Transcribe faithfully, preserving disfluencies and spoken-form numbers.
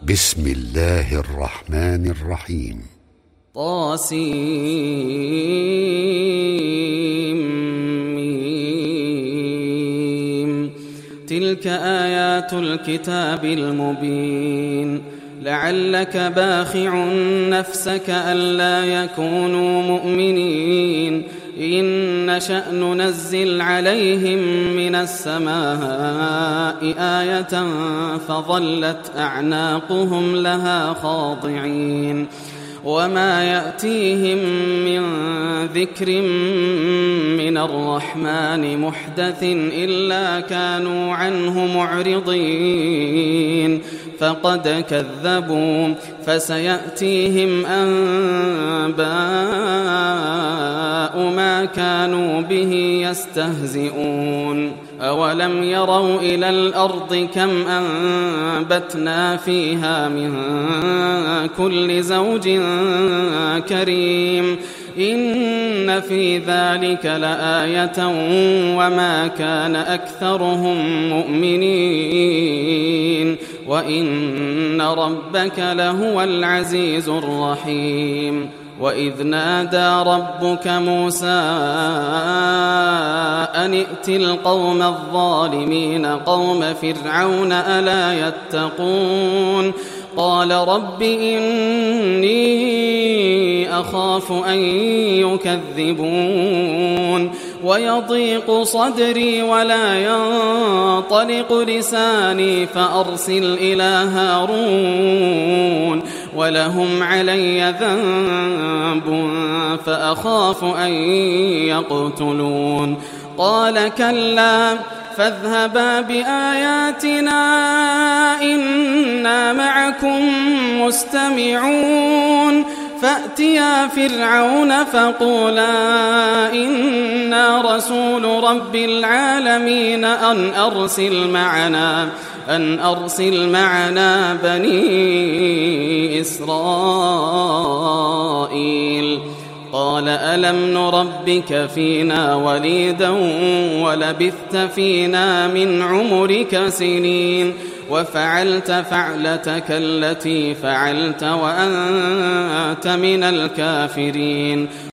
بسم الله الرحمن الرحيم. طاسيم. تلك آيات الكتاب المبين. لعلك باخع نفسك ألا يكونوا مؤمنين إن نشأ ننزل عليهم من السماء آية فظلت أعناقهم لها خاضعين وما يأتيهم من ذكر من الرحمن محدث إلا كانوا عنه معرضين فقد كذبوا فسيأتيهم أنباء ما كانوا به يستهزئون أولم يروا إلى الأرض كم أنبتنا فيها من كل زوج كريم إن في ذلك لآية وما كان أكثرهم مؤمنين وإن ربك لهو العزيز الرحيم. وإذ نادى ربك موسى أن ائت القوم الظالمين قوم فرعون ألا يتقون قال رب إني أخاف أن يكذبون ويضيق صدري ولا ينطلق لساني فأرسل إلى هارون ولهم علي ذنب فأخاف أن يقتلون قال كلا فاذهبا بآياتنا إنا معكم مستمعون فأتيا فرعون فقولا إنا رسول رب العالمين أن أرسل معنا أن أرسل معنا بني إسرائيل قال ألم نربك فينا وليدا ولبثت فينا من عمرك سنين وفعلت فعلتك التي فعلت وأنت من الكافرين